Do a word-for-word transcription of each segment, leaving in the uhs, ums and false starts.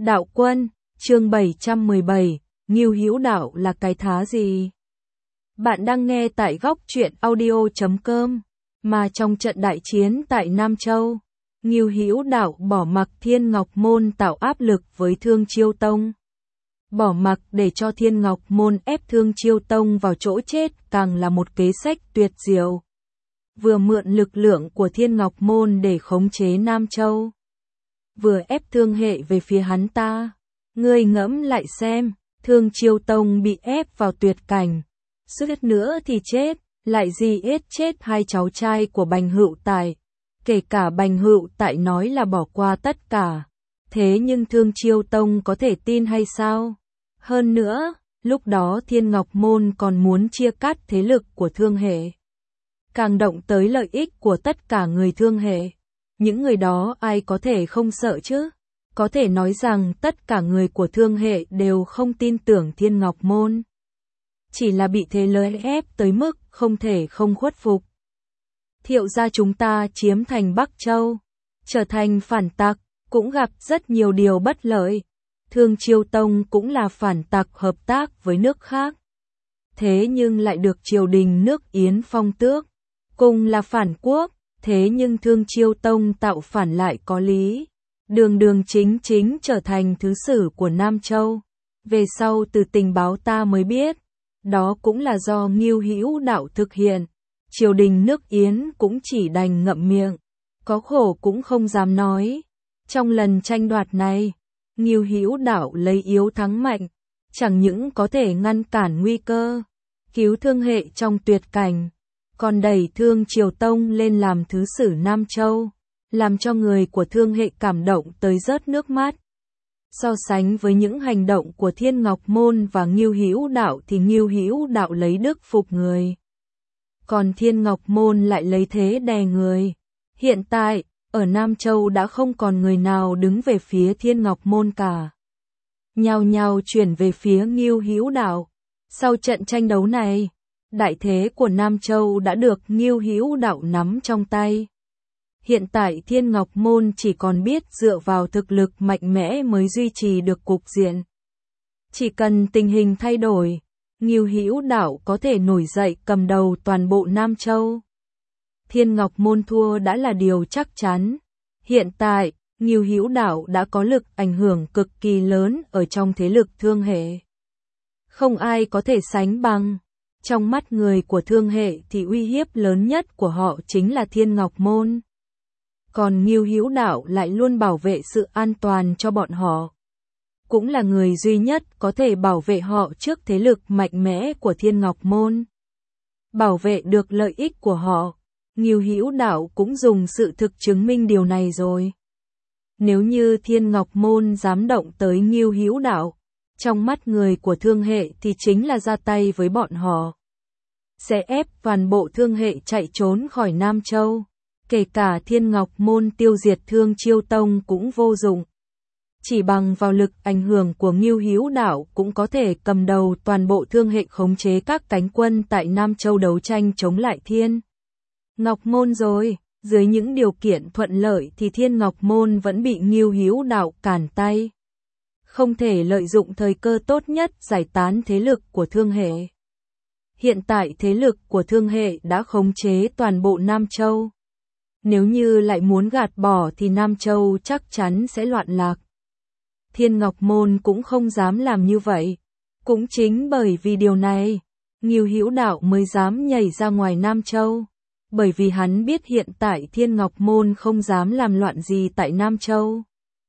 Đạo Quân, chương bảy trăm mười bảy, Ngưu Hữu Đạo là cái thá gì? Bạn đang nghe tại góc truyện audio chấm com, mà trong trận đại chiến tại Nam Châu, Ngưu Hữu Đạo bỏ mặc Thiên Ngọc Môn tạo áp lực với Thương Chiêu Tông. Bỏ mặc để cho Thiên Ngọc Môn ép Thương Chiêu Tông vào chỗ chết càng là một kế sách tuyệt diệu. Vừa mượn lực lượng của Thiên Ngọc Môn để khống chế Nam Châu, vừa ép Thương Hệ về phía hắn ta. Ngươi ngẫm lại xem, Thương Chiêu Tông bị ép vào tuyệt cảnh, suýt nữa thì chết, lại gì ết chết hai cháu trai của Bành Hữu Tại. Kể cả Bành Hữu Tại nói là bỏ qua tất cả, thế nhưng Thương Chiêu Tông có thể tin hay sao? Hơn nữa, lúc đó Thiên Ngọc Môn còn muốn chia cắt thế lực của Thương Hệ, càng động tới lợi ích của tất cả người Thương Hệ. Những người đó ai có thể không sợ chứ? Có thể nói rằng tất cả người của Thương Hệ đều không tin tưởng Thiên Ngọc Môn. Chỉ là bị thế lôi ép tới mức không thể không khuất phục. Thiệu gia chúng ta chiếm thành Bắc Châu, trở thành phản tặc, cũng gặp rất nhiều điều bất lợi. Thương Chiêu Tông cũng là phản tặc hợp tác với nước khác. Thế nhưng lại được triều đình nước Yến phong tước. Cùng là phản quốc, thế nhưng Thương Chiêu Tông tạo phản lại có lý. Đường đường chính chính trở thành thứ sử của Nam Châu. Về sau từ tình báo ta mới biết, đó cũng là do Ngưu Hữu Đạo thực hiện. Triều đình nước Yến cũng chỉ đành ngậm miệng, có khổ cũng không dám nói. Trong lần tranh đoạt này, Ngưu Hữu Đạo lấy yếu thắng mạnh, chẳng những có thể ngăn cản nguy cơ, cứu Thương Hệ trong tuyệt cảnh, còn đẩy Thương Chiêu Tông lên làm thứ sử Nam Châu, làm cho người của Thương Hệ cảm động tới rớt nước mắt. So sánh với những hành động của Thiên Ngọc Môn và Ngưu Hữu Đạo thì Ngưu Hữu Đạo lấy đức phục người, còn Thiên Ngọc Môn lại lấy thế đè người. Hiện tại, ở Nam Châu đã không còn người nào đứng về phía Thiên Ngọc Môn cả, nhao nhao chuyển về phía Ngưu Hữu Đạo. Sau trận tranh đấu này, đại thế của Nam Châu đã được Ngưu Hữu Đạo nắm trong tay. Hiện tại Thiên Ngọc Môn chỉ còn biết dựa vào thực lực mạnh mẽ mới duy trì được cục diện. Chỉ cần tình hình thay đổi, Ngưu Hữu Đạo có thể nổi dậy cầm đầu toàn bộ Nam Châu. Thiên Ngọc Môn thua đã là điều chắc chắn. Hiện tại, Ngưu Hữu Đạo đã có lực ảnh hưởng cực kỳ lớn ở trong thế lực Thương Hệ. Không ai có thể sánh bằng. Trong mắt người của Thương Hệ thì uy hiếp lớn nhất của họ chính là Thiên Ngọc Môn. Còn Ngưu Hữu Đạo lại luôn bảo vệ sự an toàn cho bọn họ. Cũng là người duy nhất có thể bảo vệ họ trước thế lực mạnh mẽ của Thiên Ngọc Môn. Bảo vệ được lợi ích của họ, Ngưu Hữu Đạo cũng dùng sự thực chứng minh điều này rồi. Nếu như Thiên Ngọc Môn dám động tới Ngưu Hữu Đạo, trong mắt người của Thương Hệ thì chính là ra tay với bọn họ. Sẽ ép toàn bộ Thương Hệ chạy trốn khỏi Nam Châu. Kể cả Thiên Ngọc Môn tiêu diệt Thương Chiêu Tông cũng vô dụng. Chỉ bằng vào lực ảnh hưởng của Ngưu Hữu Đạo cũng có thể cầm đầu toàn bộ Thương Hệ, khống chế các cánh quân tại Nam Châu đấu tranh chống lại Thiên Ngọc Môn rồi. Dưới những điều kiện thuận lợi thì Thiên Ngọc Môn vẫn bị Ngưu Hữu Đạo cản tay. Không thể lợi dụng thời cơ tốt nhất giải tán thế lực của Thương Hệ. Hiện tại thế lực của Thương Hệ đã khống chế toàn bộ Nam Châu. Nếu như lại muốn gạt bỏ thì Nam Châu chắc chắn sẽ loạn lạc. Thiên Ngọc Môn cũng không dám làm như vậy. Cũng chính bởi vì điều này, Ngưu Hữu Đạo mới dám nhảy ra ngoài Nam Châu. Bởi vì hắn biết hiện tại Thiên Ngọc Môn không dám làm loạn gì tại Nam Châu.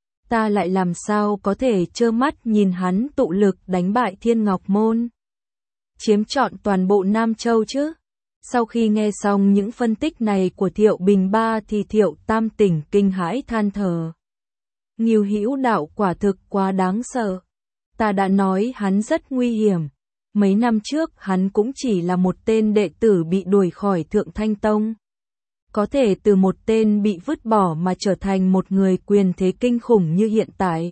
Ta lại làm sao có thể trơ mắt nhìn hắn tụ lực đánh bại Thiên Ngọc Môn, chiếm trọn toàn bộ Nam Châu chứ? Sau khi nghe xong những phân tích này của Thiệu Bình Ba thì Thiệu Tam Tỉnh kinh hãi than thở. Ngưu Hữu Đạo quả thực quá đáng sợ. Ta đã nói hắn rất nguy hiểm. Mấy năm trước hắn cũng chỉ là một tên đệ tử bị đuổi khỏi Thượng Thanh Tông. Có thể từ một tên bị vứt bỏ mà trở thành một người quyền thế kinh khủng như hiện tại.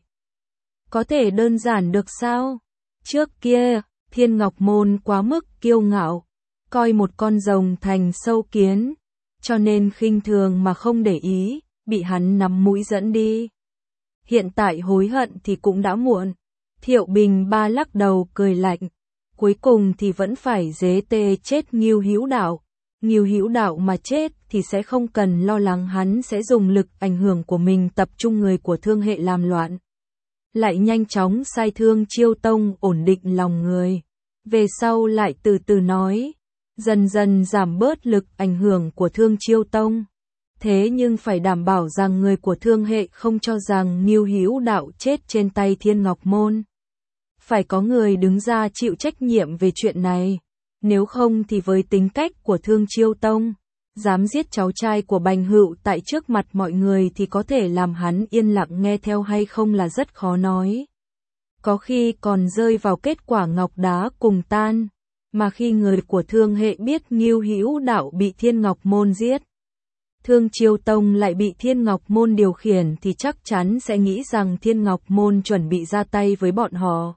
Có thể đơn giản được sao? Trước kia, Thiên Ngọc Môn quá mức kiêu ngạo, coi một con rồng thành sâu kiến, cho nên khinh thường mà không để ý, bị hắn nắm mũi dẫn đi. hiện tại hối hận thì cũng đã muộn. Thiệu Bình Ba lắc đầu cười lạnh, cuối cùng thì vẫn phải dế tê chết Ngưu Hữu Đạo. Ngưu Hữu Đạo mà chết thì sẽ không cần lo lắng hắn sẽ dùng lực ảnh hưởng của mình tập trung người của Thương Hệ làm loạn. Lại nhanh chóng sai Thương Chiêu Tông ổn định lòng người. Về sau lại từ từ nói, dần dần giảm bớt lực ảnh hưởng của Thương Chiêu Tông. Thế nhưng phải đảm bảo rằng người của Thương Hệ không cho rằng Ngưu Hữu Đạo chết trên tay Thiên Ngọc Môn. Phải có người đứng ra chịu trách nhiệm về chuyện này. Nếu không thì với tính cách của Thương Chiêu Tông, dám giết cháu trai của Bành Hựu tại trước mặt mọi người thì có thể làm hắn yên lặng nghe theo hay không là rất khó nói. Có khi còn rơi vào kết quả ngọc đá cùng tan. Mà khi người của Thương Hệ biết Ngưu Hữu Đạo bị Thiên Ngọc Môn giết, Thương Chiêu Tông lại bị Thiên Ngọc Môn điều khiển thì chắc chắn sẽ nghĩ rằng Thiên Ngọc Môn chuẩn bị ra tay với bọn họ.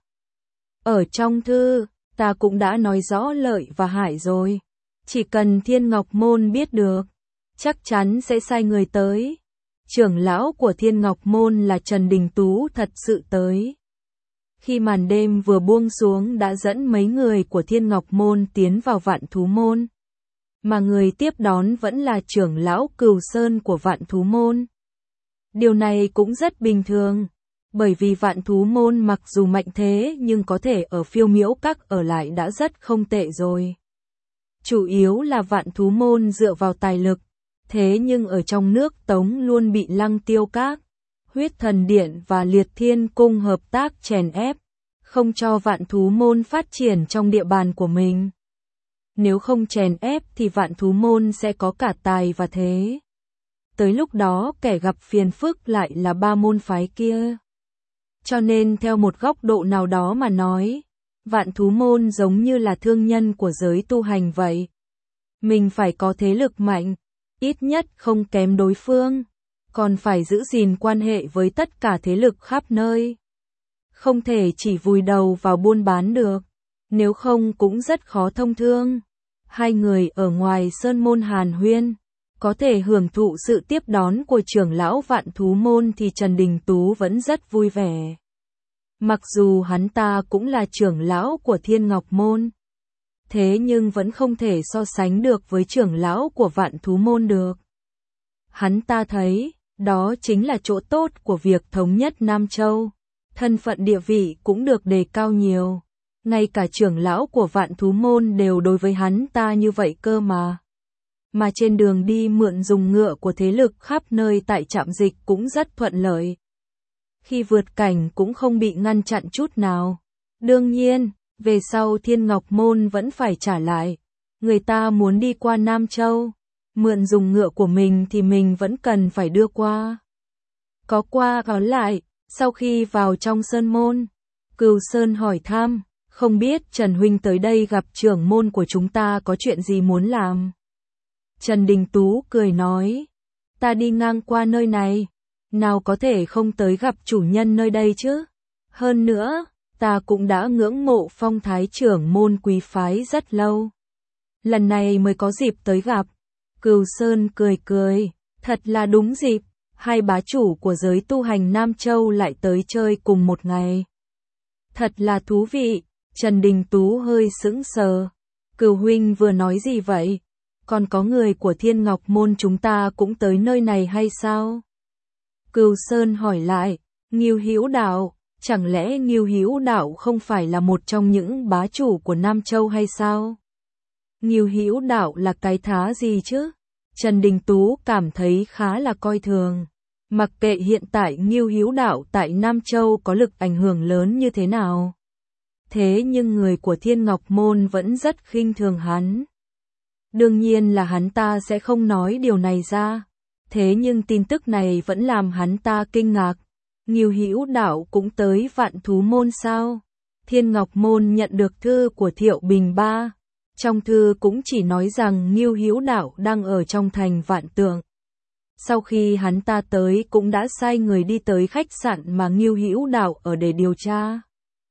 Ở trong thư, ta cũng đã nói rõ lợi và hại rồi. Chỉ cần Thiên Ngọc Môn biết được, chắc chắn sẽ sai người tới. Trưởng lão của Thiên Ngọc Môn là Trần Đình Tú thật sự tới. Khi màn đêm vừa buông xuống đã dẫn mấy người của Thiên Ngọc Môn tiến vào Vạn Thú Môn. Mà người tiếp đón vẫn là trưởng lão Cửu Sơn của Vạn Thú Môn. Điều này cũng rất bình thường, bởi vì Vạn Thú Môn mặc dù mạnh thế nhưng có thể ở Phiêu Miễu Các ở lại đã rất không tệ rồi. Chủ yếu là Vạn Thú Môn dựa vào tài lực, thế nhưng ở trong nước Tống luôn bị Lăng Tiêu Các, Huyết Thần Điện và Liệt Thiên Cung hợp tác chèn ép, không cho Vạn Thú Môn phát triển trong địa bàn của mình. Nếu không chèn ép thì Vạn Thú Môn sẽ có cả tài và thế. Tới lúc đó kẻ gặp phiền phức lại là ba môn phái kia. Cho nên theo một góc độ nào đó mà nói, Vạn Thú Môn giống như là thương nhân của giới tu hành vậy. Mình phải có thế lực mạnh, ít nhất không kém đối phương, còn phải giữ gìn quan hệ với tất cả thế lực khắp nơi. Không thể chỉ vùi đầu vào buôn bán được, nếu không cũng rất khó thông thương. Hai người ở ngoài sơn môn hàn huyên, có thể hưởng thụ sự tiếp đón của trưởng lão Vạn Thú Môn thì Trần Đình Tú vẫn rất vui vẻ. Mặc dù hắn ta cũng là trưởng lão của Thiên Ngọc Môn, thế nhưng vẫn không thể so sánh được với trưởng lão của Vạn Thú Môn được. Hắn ta thấy, đó chính là chỗ tốt của việc thống nhất Nam Châu, thân phận địa vị cũng được đề cao nhiều. Ngay cả trưởng lão của Vạn Thú Môn đều đối với hắn ta như vậy cơ mà. Mà trên đường đi mượn dùng ngựa của thế lực khắp nơi tại trạm dịch cũng rất thuận lợi. Khi vượt cảnh cũng không bị ngăn chặn chút nào. Đương nhiên, về sau Thiên Ngọc Môn vẫn phải trả lại. Người ta muốn đi qua Nam Châu, mượn dùng ngựa của mình thì mình vẫn cần phải đưa qua. Có qua có lại, sau khi vào trong sơn môn, Cửu Sơn hỏi thăm, không biết Trần Huynh tới đây gặp trưởng môn của chúng ta có chuyện gì muốn làm. Trần Đình Tú cười nói, ta đi ngang qua nơi này, nào có thể không tới gặp chủ nhân nơi đây chứ. Hơn nữa, ta cũng đã ngưỡng mộ phong thái trưởng môn quý phái rất lâu. Lần này mới có dịp tới gặp. Cửu Sơn cười cười, thật là đúng dịp, hai bá chủ của giới tu hành Nam Châu lại tới chơi cùng một ngày. Thật là thú vị. Trần Đình Tú hơi sững sờ. Cửu huynh vừa nói gì vậy? Còn có người của Thiên Ngọc Môn chúng ta cũng tới nơi này hay sao? Cửu Sơn hỏi lại, Ngưu Hữu Đạo, chẳng lẽ Ngưu Hữu Đạo không phải là một trong những bá chủ của Nam Châu hay sao? Ngưu Hữu Đạo là cái thá gì chứ? Trần Đình Tú cảm thấy khá là coi thường. Mặc kệ hiện tại Ngưu Hữu Đạo tại Nam Châu có lực ảnh hưởng lớn như thế nào. Thế nhưng người của Thiên Ngọc Môn vẫn rất khinh thường hắn. Đương nhiên là hắn ta sẽ không nói điều này ra. Thế nhưng tin tức này vẫn làm hắn ta kinh ngạc. Ngưu Hữu Đạo cũng tới Vạn Thú Môn sao? Thiên Ngọc Môn nhận được thư của Thiệu Bình Ba. Trong thư cũng chỉ nói rằng Ngưu Hữu Đạo đang ở trong thành Vạn Tượng. Sau khi hắn ta tới cũng đã sai người đi tới khách sạn mà Ngưu Hữu Đạo ở để điều tra.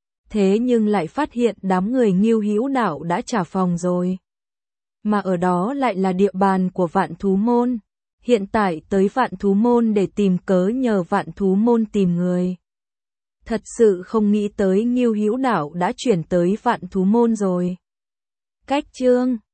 Thế nhưng lại phát hiện đám người Ngưu Hữu Đạo đã trả phòng rồi. Mà ở đó lại là địa bàn của Vạn Thú Môn. hiện tại tới Vạn Thú Môn để tìm cớ nhờ Vạn Thú Môn tìm người. Thật sự không nghĩ tới Ngưu Hữu Đạo đã chuyển tới Vạn Thú Môn rồi. Cách chương